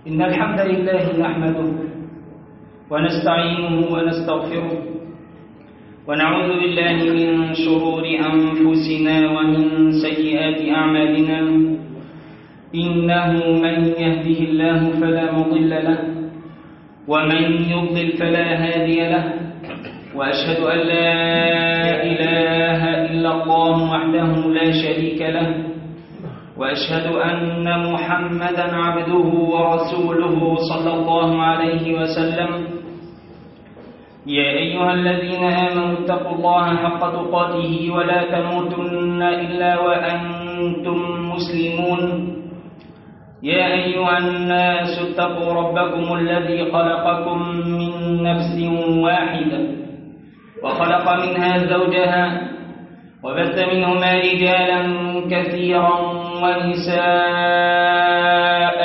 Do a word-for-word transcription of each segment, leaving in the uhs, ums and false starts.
إن الحمد لله نحمده ونستعينه ونستغفره ونعوذ بالله من شرور أنفسنا ومن سيئات أعمالنا. إنه من يهده الله فلا مضل له ومن يضلل فلا هادي له، وأشهد أن لا إله إلا الله وحده لا شريك له، وأشهد أن محمدا عبده ورسوله صلى الله عليه وسلم. يا أيها الذين آمنوا اتقوا الله حق تقاته ولا تموتن إلا وأنتم مسلمون. يا أيها الناس اتقوا ربكم الذي خلقكم من نفس واحدة وخلق منها زوجها وبث منهما رجالا كثيرا ونساء،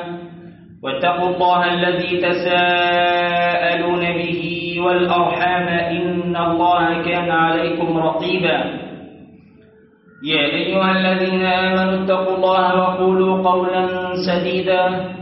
واتقوا الله الذي تساءلون به والأرحام إن الله كان عليكم رقيبا. يا أيها الذين آمنوا اتقوا الله وقولوا قولا سديدا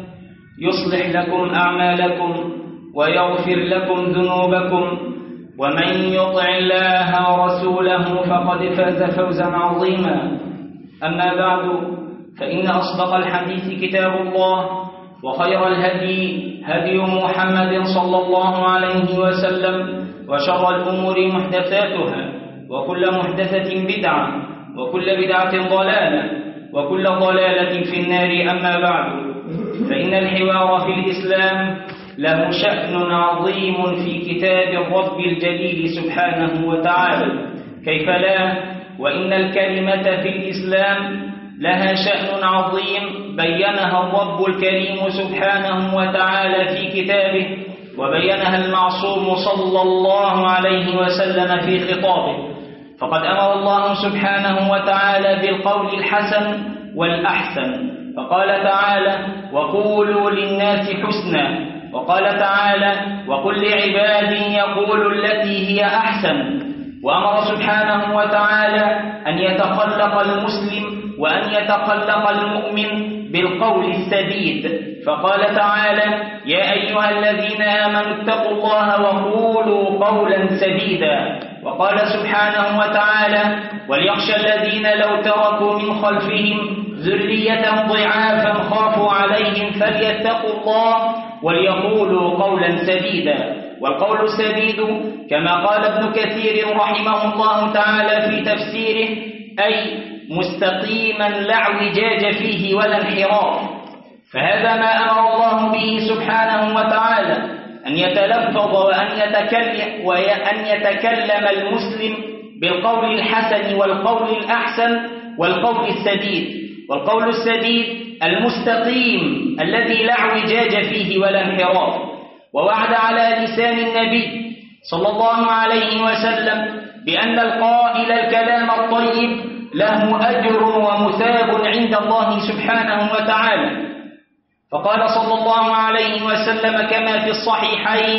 يصلح لكم أعمالكم ويغفر لكم ذنوبكم، ومن يطع الله ورسوله فقد فاز فوزا عظيما. أما بعد، فإن أصدق الحديث كتاب الله، وخير الهدي هدي محمد صلى الله عليه وسلم، وشر الأمور محدثاتها، وكل محدثة بدعة، وكل بدعة ضلالة، وكل ضلالة في النار. أما بعد، فإن الحوار في الإسلام له شأن عظيم في كتاب الرب الجليل سبحانه وتعالى، كيف لا؟ وإن الكلمة في الإسلام لها شأن عظيم بينها الرب الكريم سبحانه وتعالى في كتابه، وبينها المعصوم صلى الله عليه وسلم في خطابه. فقد أمر الله سبحانه وتعالى بالقول الحسن والأحسن، فقال تعالى: وقولوا للناس حسنا، وقال تعالى: وقل لعبادي يقولوا التي هي أحسن. وأمر سبحانه وتعالى أن يتخلق المسلم وأن يتخلق المؤمن بالقول السديد، فقال تعالى: يا أيها الذين آمنوا اتقوا الله وقولوا قولا سديدا. وقال سبحانه وتعالى: وليخشى الذين لو تركوا من خلفهم ذرية ضعافا خافوا عليهم فليتقوا الله وليقولوا قولا سديدا. والقول السديد كما قال ابن كثير رحمه الله تعالى في تفسيره أي مستقيما لا اعوجاج فيه ولا انحراف. فهذا ما أمر الله به سبحانه وتعالى، أن يتلفظ وأن يتكلم, وأن يتكلم المسلم بالقول الحسن والقول الأحسن والقول السديد. والقول السديد المستقيم الذي لا اعوجاج فيه ولا انحراف. ووعد على لسان النبي صلى الله عليه وسلم بأن القائل الكلام الطيب له أجر ومثاب عند الله سبحانه وتعالى. فقال صلى الله عليه وسلم كما في الصحيحين: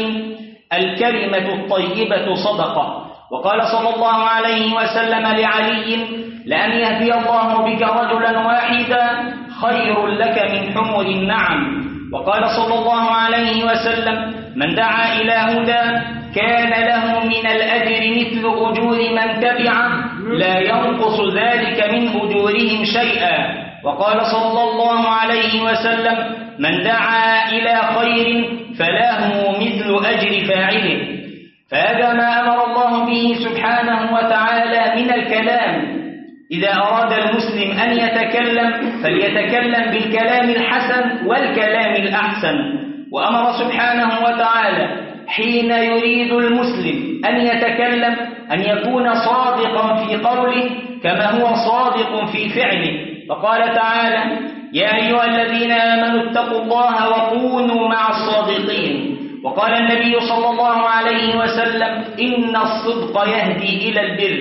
الكلمة الطيبة صدقة. وقال صلى الله عليه وسلم لعلي: لأن يهدي الله بك رجلا واحدا خير لك من حمر النعم. وقال صلى الله عليه وسلم: من دعا إلى هدى كان له من الأجر مثل أجور من تبعه لا ينقص ذلك من أجورهم شيئا. وقال صلى الله عليه وسلم: من دعا إلى خير فله مثل أجر فاعله. فهذا ما أمر الله به سبحانه وتعالى من الكلام. إذا أراد المسلم أن يتكلم فليتكلم بالكلام الحسن والكلام الأحسن. وأمر سبحانه وتعالى حين يريد المسلم أن يتكلم أن يكون صادقا في قوله كما هو صادق في فعله. فقال تعالى: يا أيها الذين آمنوا اتقوا الله وكونوا مع الصادقين. وقال النبي صلى الله عليه وسلم: إن الصدق يهدي إلى البر.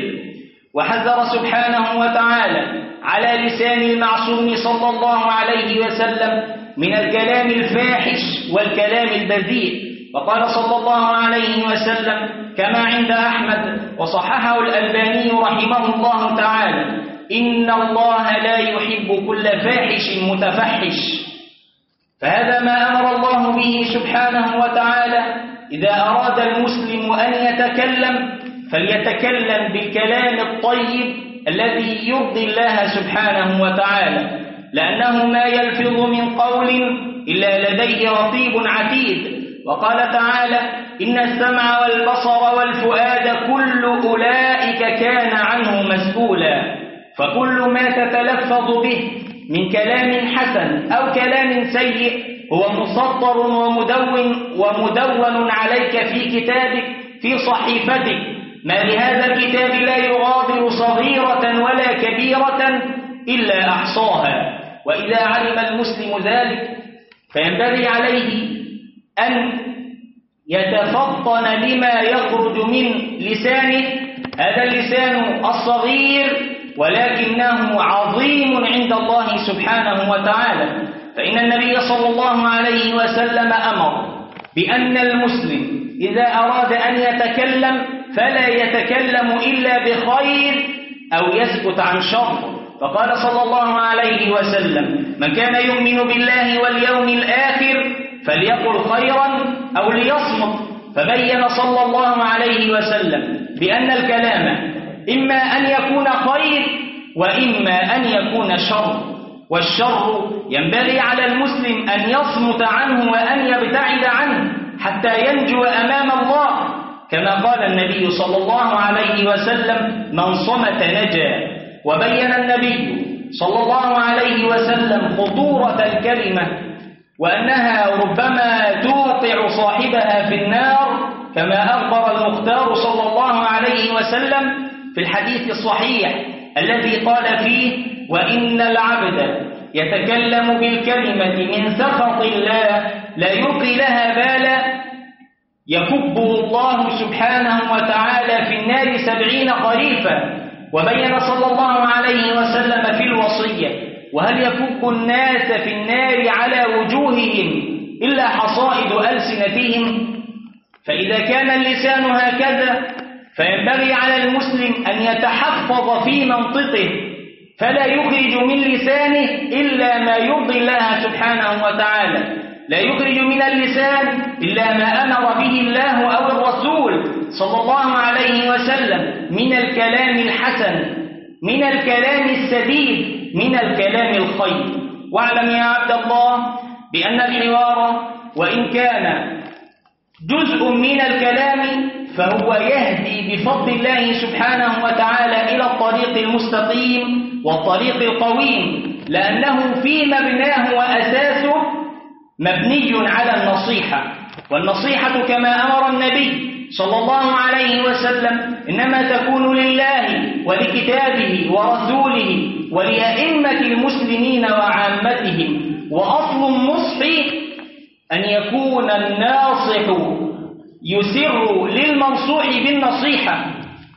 وحذر سبحانه وتعالى على لسان المعصوم صلى الله عليه وسلم من الكلام الفاحش والكلام البذيء. وقال صلى الله عليه وسلم كما عند أحمد وصححه الألباني رحمه الله تعالى: إن الله لا يحب كل فاحش متفحش. فهذا ما أمر الله به سبحانه وتعالى. إذا أراد المسلم أن يتكلم فليتكلم بالكلام الطيب الذي يرضي الله سبحانه وتعالى، لأنه ما يلفظ من قول إلا لديه رقيب عتيد. وقال تعالى: إن السمع والبصر والفؤاد كل أولئك كان عنه مسؤولا. فكل ما تتلفظ به من كلام حسن أو كلام سيء هو مسطر ومدون ومدون عليك في كتابك في صحيفتك. ما لهذا الكتاب لا يغادر صغيرة ولا كبيرة إلا أحصاها. وإذا علم المسلم ذلك فينبغي عليه أن يتفطن لما يخرج من لسانه. هذا اللسان الصغير ولكنه عظيم عند الله سبحانه وتعالى. فإن النبي صلى الله عليه وسلم أمر بأن المسلم إذا أراد أن يتكلم فلا يتكلم إلا بخير أو يسكت عن شر. فقال صلى الله عليه وسلم: من كان يؤمن بالله واليوم الآخر فليقل خيرا أو ليصمت. فبين صلى الله عليه وسلم بأن الكلام إما أن يكون خير وإما أن يكون شر، والشر ينبغي على المسلم أن يصمت عنه وأن يبتعد عنه حتى ينجو أمام الله، كما قال النبي صلى الله عليه وسلم: من صمت نجا. وبين النبي صلى الله عليه وسلم خطورة الكلمة وأنها ربما توقع صاحبها في النار، كما أخبر المختار صلى الله عليه وسلم في الحديث الصحيح الذي قال فيه: وإن العبد يتكلم بالكلمة من سخط الله لا يلقي لها بالا يكبه الله سبحانه وتعالى في النار سبعين خريفا. وبين صلى الله عليه وسلم في الوصية: وهل يكب الناس في النار على وجوههم إلا حصائد ألسنتهم؟ فإذا كان اللسان هكذا فينبغي على المسلم أن يتحفظ في منطقه، فلا يخرج من لسانه إلا ما يرضي الله سبحانه وتعالى. لا يخرج من اللسان إلا ما أمر به الله أو الرسول صلى الله عليه وسلم من الكلام الحسن، من الكلام السديد، من الكلام الخير. واعلم يا عبد الله بأن الحوار وإن كان جزء من الكلام فهو يهدي بفضل الله سبحانه وتعالى إلى الطريق المستقيم والطريق القويم، لأنه في مبناه وأساسه مبني على النصيحة. والنصيحة كما أمر النبي صلى الله عليه وسلم إنما تكون لله ولكتابه ورسوله ولأئمة المسلمين وعامتهم. وأصل النصح أن يكون الناصح يسر للمنصوح بالنصيحة،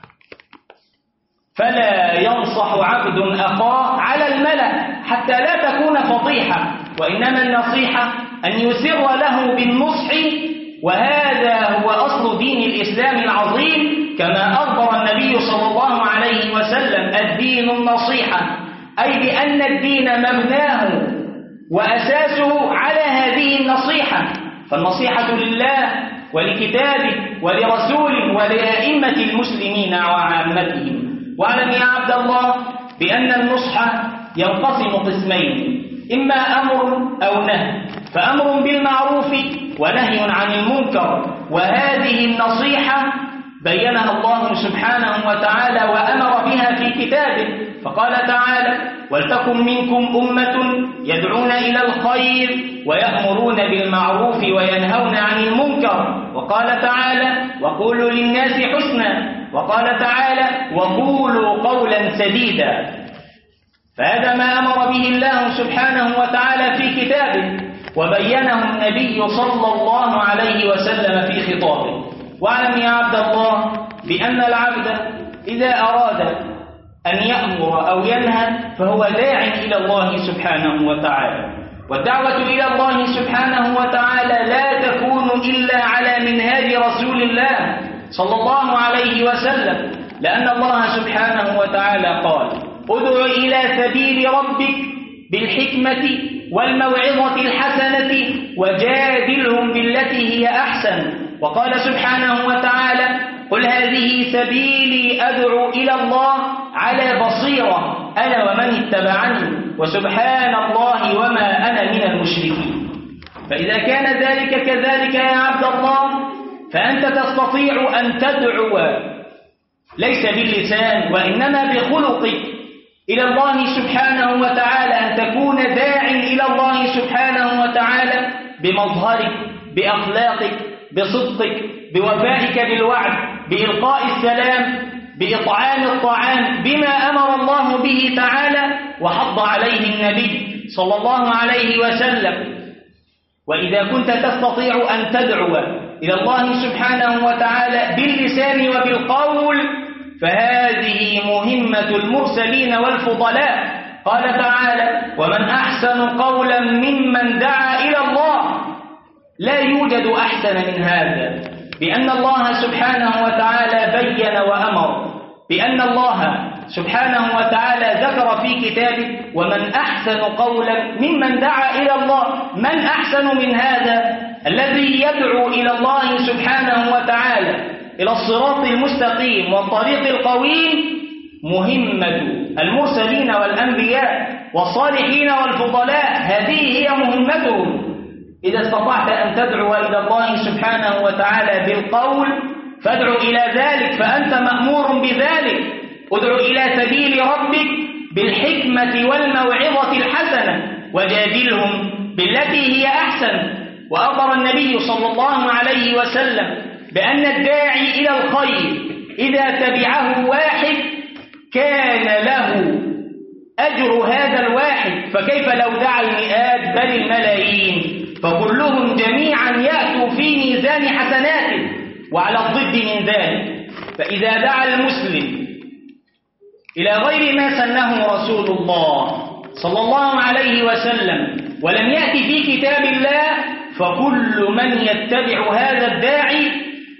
فلا ينصح عبد أخاه على الملأ حتى لا تكون فضيحة، وإنما النصيحة أن يسر له بالنصح، وهذا هو أصل دين الإسلام العظيم، كما أخبر النبي صلى الله عليه وسلم: الدين النصيحة، أي بأن الدين مبناه وأساسه على هذه النصيحة. فالنصيحة لله ولكتابه ولرسوله ولأئمة المسلمين وعامتهم. واعلم يا عبد الله بأن النصح ينقسم قسمين: إما أمر أو نهي، فأمر بالمعروف ونهي عن المنكر. وهذه النصيحة بينها الله سبحانه وتعالى وأمر بها في كتابه، فقال تعالى: ولتكن منكم أمة يدعون إلى الخير ويأمرون بالمعروف وينهون عن المنكر. وقال تعالى: وقولوا للناس حسنا. وقال تعالى: وقولوا قولا سديدا. فهذا ما أمر به الله سبحانه وتعالى في كتابه، وبينه النبي صلى الله عليه وسلم في خطابه. واعلم يا عبد الله بأن العبد إذا أراد أن يأمر أو ينهى فهو داع إلى الله سبحانه وتعالى، والدعوة إلى الله سبحانه وتعالى لا تكون إلا على منهاج رسول الله صلى الله عليه وسلم، لأن الله سبحانه وتعالى قال: ادع إلى سبيل ربك بالحكمة والموعظة الحسنة وجادلهم بالتي هي أحسن. وقال سبحانه وتعالى: قل هذه سبيلي أدعو إلى الله على بصيرة أنا ومن اتبعني وسبحان الله وما أنا من المشركين. فإذا كان ذلك كذلك يا عبد الله، فأنت تستطيع أن تدعو ليس باللسان وإنما بخلقك إلى الله سبحانه وتعالى، أن تكون داع إلى الله سبحانه وتعالى بمظهرك، بأخلاقك، بصدقك، بوفائك بالوعد، بإلقاء السلام، بإطعام الطعام، بما أمر الله به تعالى وحض عليه النبي صلى الله عليه وسلم. وإذا كنت تستطيع أن تدعو إلى الله سبحانه وتعالى باللسان وبالقول، فهذه مهمة المرسلين والفضلاء. قال تعالى: ومن أحسن قولا ممن دعا إلى الله. لا يوجد أحسن من هذا، بأن الله سبحانه وتعالى بين وأمر، بأن الله سبحانه وتعالى ذكر في كتابه: ومن أحسن قولا ممن دعا إلى الله. من أحسن من هذا الذي يدعو إلى الله سبحانه وتعالى إلى الصراط المستقيم والطريق القويم؟ مهمة المرسلين والأنبياء والصالحين والفضلاء، هذه هي مهمتهم. إذا استطعت أن تدعو إلى الله سبحانه وتعالى بالقول فادعو إلى ذلك، فأنت مأمور بذلك. ادعو إلى سبيل ربك بالحكمة والموعظة الحسنة وجادلهم بالتي هي أحسن. وأخبر النبي صلى الله عليه وسلم بأن الداعي إلى الخير إذا تبعه واحد كان له أجر هذا الواحد، فكيف لو دعا المئات بل الملايين، فكلهم جميعا يأتوا في ميزان حسناته. وعلى الضد من ذلك، فإذا دعا المسلم إلى غير ما سنه رسول الله صلى الله عليه وسلم ولم يأتي في كتاب الله، فكل من يتبع هذا الداعي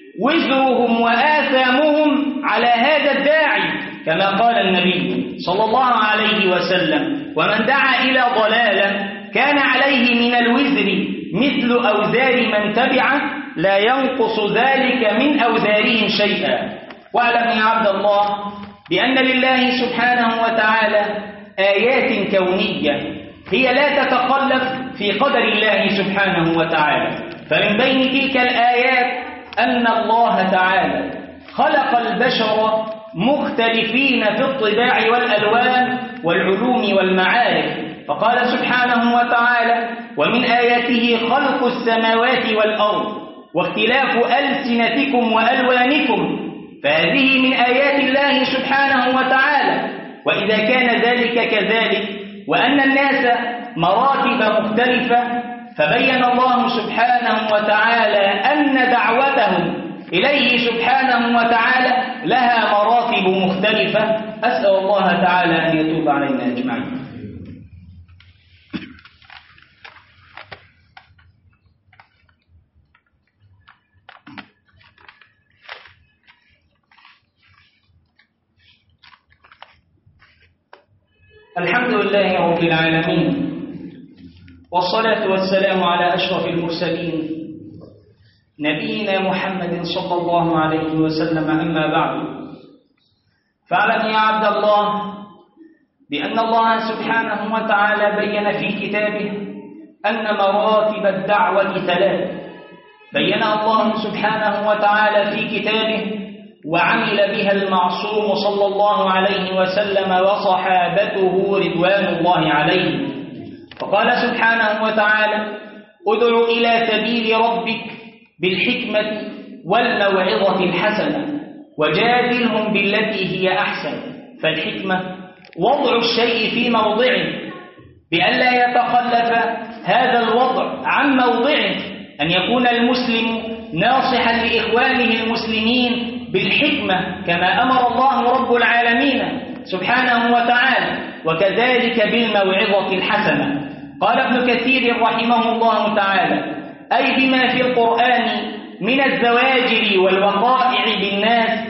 وزرهم وآثامهم على هذا الداعي، كما قال النبي صلى الله عليه وسلم: ومن دعا إلى ضلالة كان عليه من الوزر مثل أوزار من تبعه لا ينقص ذلك من أوزارهم شيئا. واعلم يا عبد الله بأن لله سبحانه وتعالى آيات كونية هي لا تتخلف في قدر الله سبحانه وتعالى. فمن بين تلك الآيات أن الله تعالى خلق البشر مختلفين في الطباع والألوان والعلوم والمعارف، فقال سبحانه وتعالى: ومن آياته خلق السماوات والأرض واختلاف ألسنتكم وألوانكم. فهذه من آيات الله سبحانه وتعالى. وإذا كان ذلك كذلك وأن الناس مراتب مختلفة، فبين الله سبحانه وتعالى أن دعوتهم إليه سبحانه وتعالى لها مراتب مختلفة. أسأل الله تعالى أن يتوب علينا أجمعين. الحمد لله رب العالمين، والصلاة والسلام على أشرف المرسلين نبينا محمد صلى الله عليه وسلم. أما بعد، فاعلم يا عبد الله بأن الله سبحانه وتعالى بين في كتابه أن مراتب الدعوة ثلاث، بينها الله سبحانه وتعالى في كتابه وعمل بها المعصوم صلى الله عليه وسلم وصحابته رضوان الله عليهم. فقال سبحانه وتعالى: ادع إلى سبيل ربك بالحكمة والموعظة الحسنة وجادلهم بالتي هي أحسن. فالحكمة وضع الشيء في موضعه بألا يتخلف هذا الوضع عن موضعه، أن يكون المسلم ناصحا لإخوانه المسلمين بالحكمة كما أمر الله رب العالمين سبحانه وتعالى، وكذلك بالموعظة الحسنة. قال ابن كثير رحمه الله تعالى: أي بما في القرآن من الزواجر والوقائع بالناس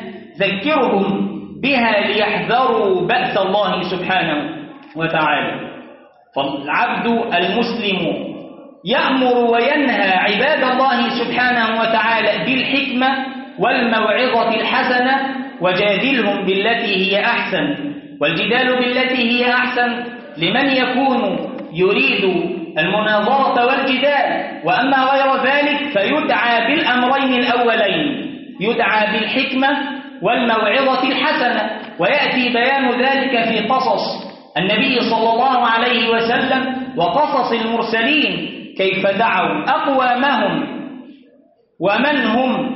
ذكرهم بها ليحذروا بأس الله سبحانه وتعالى. فالعبد المسلم يأمر وينهى عباد الله سبحانه وتعالى بالحكمة والموعظة الحسنة، وجادلهم بالتي هي أحسن. والجدال بالتي هي أحسن لمن يكون يريد المناظرة والجدال، وأما غير ذلك فيدعى بالأمرين الأولين، يدعى بالحكمة والموعظة الحسنة. ويأتي بيان ذلك في قصص النبي صلى الله عليه وسلم وقصص المرسلين، كيف دعوا أقوامهم ومن هم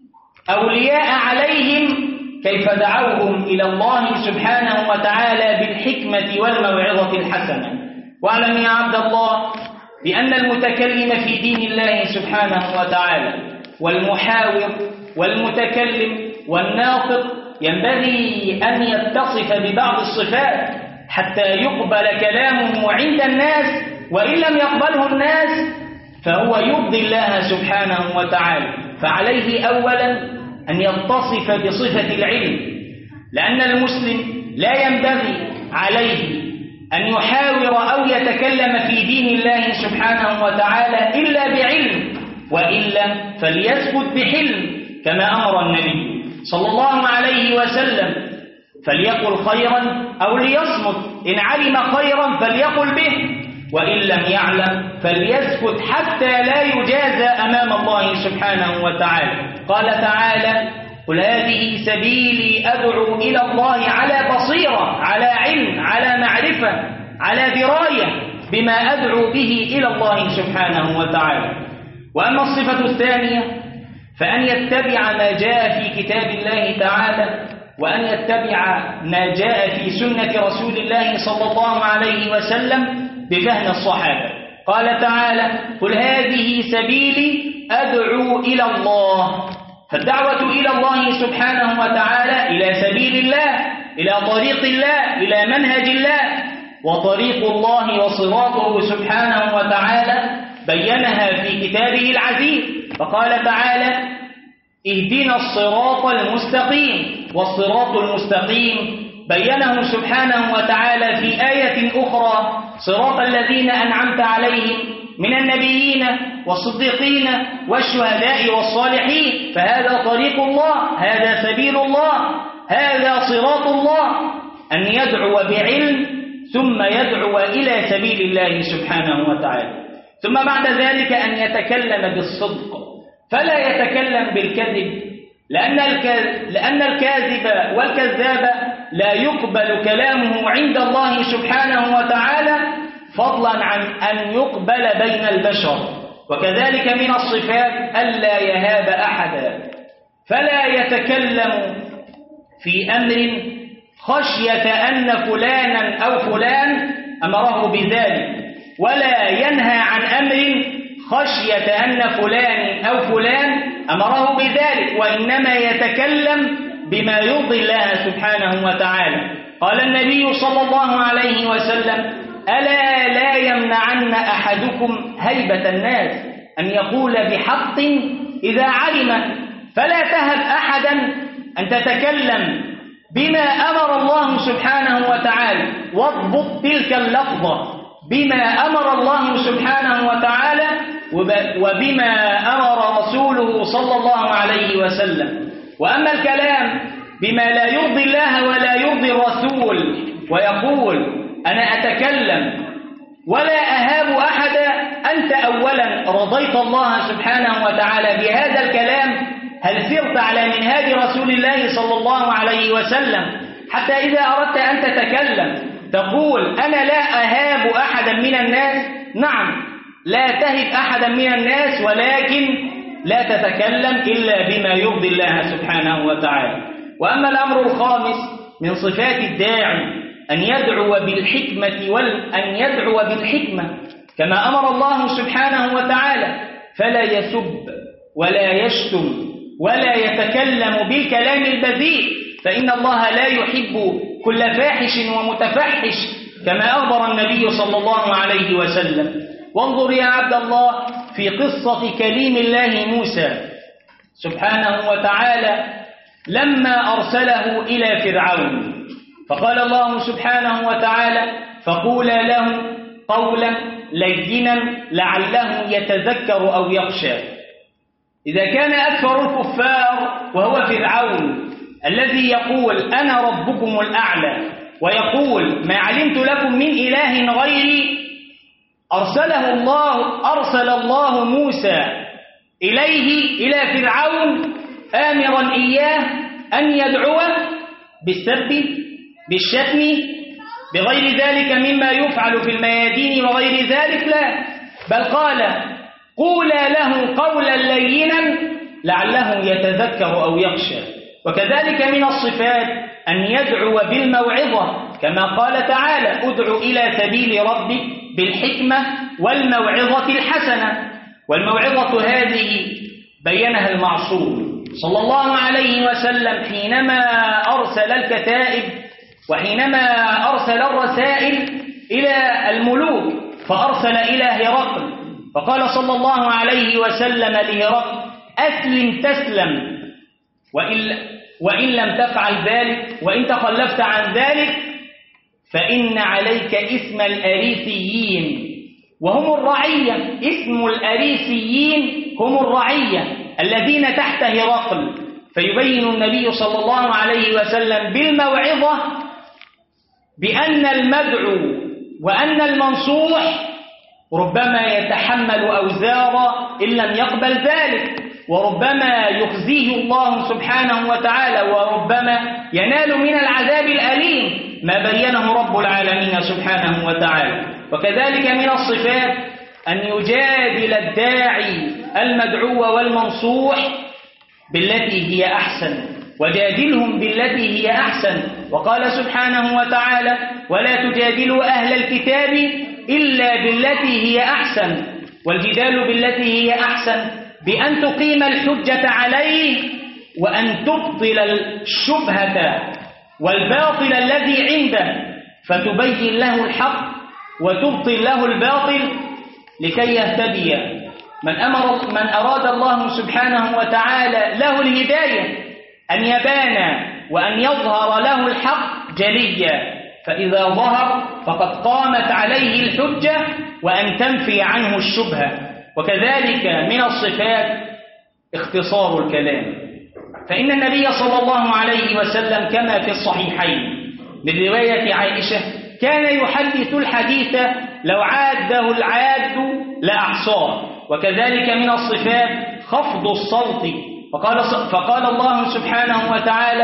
أولياء عليهم، كيف دعوهم إلى الله سبحانه وتعالى بالحكمة والموعظة الحسنة. واعلم يا عبد الله بأن المتكلم في دين الله سبحانه وتعالى والمحاور والمتكلم والناطق ينبغي أن يتصف ببعض الصفات حتى يقبل كلامه عند الناس، وإن لم يقبله الناس فهو يرضي الله سبحانه وتعالى. فعليه أولا أن يتصف بصفة العلم، لأن المسلم لا ينبغي عليه أن يحاور أو يتكلم في دين الله سبحانه وتعالى إلا بعلم، وإلا فليسكت بحلم كما أمر النبي صلى الله عليه وسلم، فليقل خيرا أو ليصمت، إن علم خيرا فليقل به، وإن لم يعلم فليسكت حتى لا يجازى أمام الله سبحانه وتعالى. قال تعالى: قل هذه سبيلي أدعو إلى الله على بصيرة، على علم، على معرفة، على دراية بما أدعو به إلى الله سبحانه وتعالى. وأما الصفة الثانية فأن يتبع ما جاء في كتاب الله تعالى، وأن يتبع ما جاء في سنة رسول الله صلى الله عليه وسلم بفهم الصحابة. قال تعالى: قل هذه سبيلي أدعو إلى الله، فالدعوة إلى الله سبحانه وتعالى إلى سبيل الله، إلى طريق الله، إلى منهج الله. وطريق الله وصراطه سبحانه وتعالى بينها في كتابه العزيز، فقال تعالى: اهدنا الصراط المستقيم. والصراط المستقيم بينه سبحانه وتعالى في آية أخرى: صراط الذين أنعمت عليهم من النبيين والصديقين والشهداء والصالحين. فهذا طريق الله، هذا سبيل الله، هذا صراط الله، أن يدعو بعلم ثم يدعو إلى سبيل الله سبحانه وتعالى. ثم بعد ذلك أن يتكلم بالصدق، فلا يتكلم بالكذب، لأن الكاذب والكذاب لا يقبل كلامه عند الله سبحانه وتعالى، فضلا عن أن يقبل بين البشر. وكذلك من الصفات ألا يهاب أحدا، فلا يتكلم في أمر خشية أن فلانا أو فلان أمره بذلك، ولا ينهى عن أمر خشية أن فلان أو فلان أمره بذلك، وإنما يتكلم بما يرضي الله سبحانه وتعالى. قال النبي صلى الله عليه وسلم: ألا لا يمنعن أحدكم هيبة الناس أن يقول بحق إذا علم، فلا تهب أحدا أن تتكلم بما أمر الله سبحانه وتعالى، واضبط تلك اللفظة بما أمر الله سبحانه وتعالى وبما أمر رسوله صلى الله عليه وسلم. وأما الكلام بما لا يرضي الله ولا يرضي الرسول ويقول أنا أتكلم ولا أهاب أحدا، أنت أولا رضيت الله سبحانه وتعالى بهذا الكلام؟ هل سرت على منهاج رسول الله صلى الله عليه وسلم حتى إذا أردت أن تتكلم تقول أنا لا أهاب أحدا من الناس؟ نعم، لا تهب أحدا من الناس، ولكن لا تتكلم إلا بما يرضي الله سبحانه وتعالى. وأما الأمر الخامس من صفات الداعي أن يدعو بالحكمة وأن يدعو بالحكمة كما أمر الله سبحانه وتعالى، فلا يسب ولا يشتم ولا يتكلم بالكلام البذيء، فإن الله لا يحب كل فاحش ومتفحش كما أخبر النبي صلى الله عليه وسلم. وانظر يا عبد الله في قصة كليم الله موسى سبحانه وتعالى لما أرسله إلى فرعون، فقال الله سبحانه وتعالى: فقولا له قولا لينا لعله يتذكر أو يخشى. إذا كان أكثر الكفار وهو فرعون الذي يقول أنا ربكم الأعلى ويقول ما علمت لكم من إله غيري، أرسله الله أرسل الله موسى إليه إلى فرعون آمرا إياه أن يدعوه بالسب بالشتم بغير ذلك مما يفعل في الميادين وغير ذلك، لا، بل قال قولا له قولا لينا لعله يتذكر أو يخشى. وكذلك من الصفات أن يدعو بالموعظة كما قال تعالى ادع إلى سبيل ربك بالحكمة والموعظة الحسنة. والموعظة هذه بينها المعصوم صلى الله عليه وسلم حينما أرسل الكتائب وحينما أرسل الرسائل إلى الملوك، فأرسل إلى هرقل فقال صلى الله عليه وسلم لهرقل أسلم تسلم، وإن, وإن لم تفعل ذلك وإن تخلفت عن ذلك فإن عليك اسم الأريسيين وهم الرعية. اسم الأريسيين هم الرعية الذين تحت هرقل. فيبين النبي صلى الله عليه وسلم بالموعظة بأن المدعو وأن المنصوح ربما يتحمل أوزارا إن لم يقبل ذلك، وربما يخزيه الله سبحانه وتعالى، وربما ينال من العذاب الأليم ما بينه رب العالمين سبحانه وتعالى. وكذلك من الصفات أن يجادل الداعي المدعو والمنصوح بالتي هي أحسن، وجادلهم بالتي هي أحسن. وقال سبحانه وتعالى ولا تجادلوا أهل الكتاب إلا بالتي هي أحسن. والجدال بالتي هي أحسن بأن تقيم الحجة عليه وأن تبطل الشبهة والباطل الذي عنده، فتبين له الحق وتبطل له الباطل لكي يهتدي من أمر من أراد الله سبحانه وتعالى له الهداية أن يبان وأن يظهر له الحق جليا، فإذا ظهر فقد قامت عليه الحجة وأن تنفي عنه الشبهة. وكذلك من الصفات اختصار الكلام، فإن النبي صلى الله عليه وسلم كما في الصحيحين من رواية عائشة كان يحدث الحديث لو عاده العاد لأحصاه. وكذلك من الصفات خفض الصوت، فقال, فقال الله سبحانه وتعالى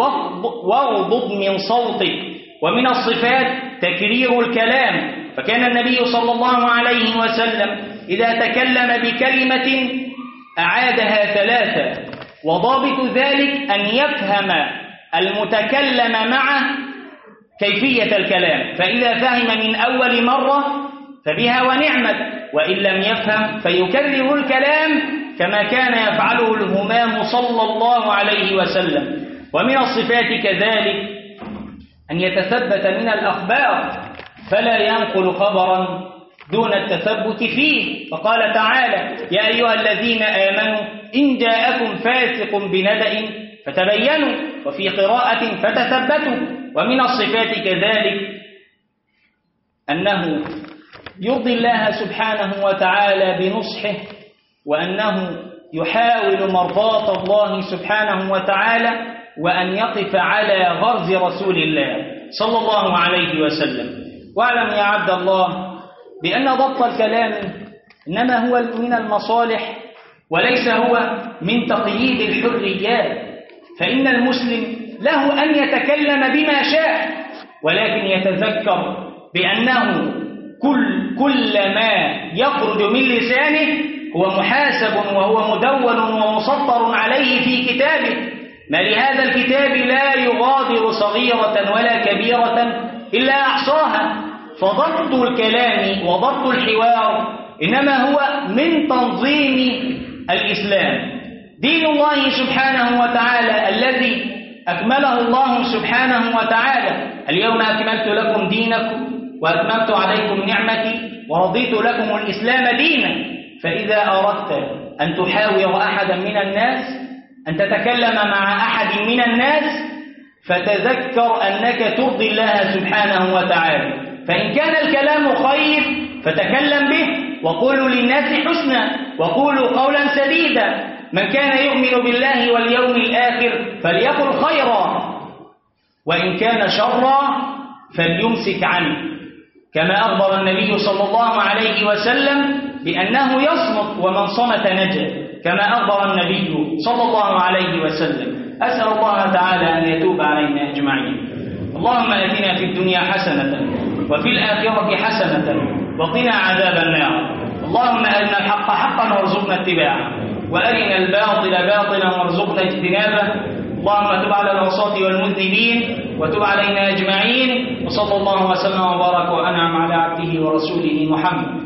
واغضض من صوتك. ومن الصفات تكرير الكلام، فكان النبي صلى الله عليه وسلم إذا تكلم بكلمة أعادها ثلاثة، وضابط ذلك أن يفهم المتكلم معه كيفية الكلام، فإذا فهم من أول مرة فبها ونعمت، وإن لم يفهم فيكرر الكلام كما كان يفعله الهمام صلى الله عليه وسلم. ومن الصفات كذلك أن يتثبت من الأخبار فلا ينقل خبرا دون التثبت فيه، فقال تعالى يا أيها الذين آمنوا إن جاءكم فاسق بنبأ فتبينوا، وفي قراءة فتثبتوا. ومن الصفات كذلك أنه يرضي الله سبحانه وتعالى بنصحه، وأنه يحاول مرضاة الله سبحانه وتعالى، وأن يقف على غرز رسول الله صلى الله عليه وسلم. واعلم يا عبد الله بأن ضبط الكلام إنما هو من المصالح وليس هو من تقييد الحريات، فإن المسلم له أن يتكلم بما شاء، ولكن يتذكر بأنه كل, كل ما يخرج من لسانه هو محاسب وهو مدون ومسطر عليه في كتابه. ما لهذا الكتاب لا يغادر صغيرة ولا كبيرة إلا أحصاها. فضبط الكلام وضبط الحوار إنما هو من تنظيم الإسلام. دين الله سبحانه وتعالى الذي أكمله الله سبحانه وتعالى اليوم أكملت لكم دينكم وأتممت عليكم نعمتي ورضيت لكم الإسلام دينا. فإذا أردت أن تحاور أحدا من الناس، أن تتكلم مع أحد من الناس، فتذكر أنك ترضي الله سبحانه وتعالى، فإن كان الكلام خير فتكلم به، وقولوا للناس حسنا، وقولوا قولا سديدا. من كان يؤمن بالله واليوم الآخر فليقل خيرا، وإن كان شرا فليمسك عنه، كما أخبر النبي صلى الله عليه وسلم بأنه يصمت ومن صمت نجا، كما أخبر النبي صلى الله عليه وسلم. أسأل الله تعالى أن يتوب علينا أجمعين. اللهم آتنا في الدنيا حسنة وفي الآخرة حسنة وقنا عذاب النار. اللهم أرنا الحق حقا وارزقنا اتباعه، وأرنا الباطل باطلا وارزقنا اجتنابه. اللهم تب على العصاة والمذنبين وتب علينا أجمعين. وصلى الله وسلم وبارك وأنعم على عبده ورسوله محمد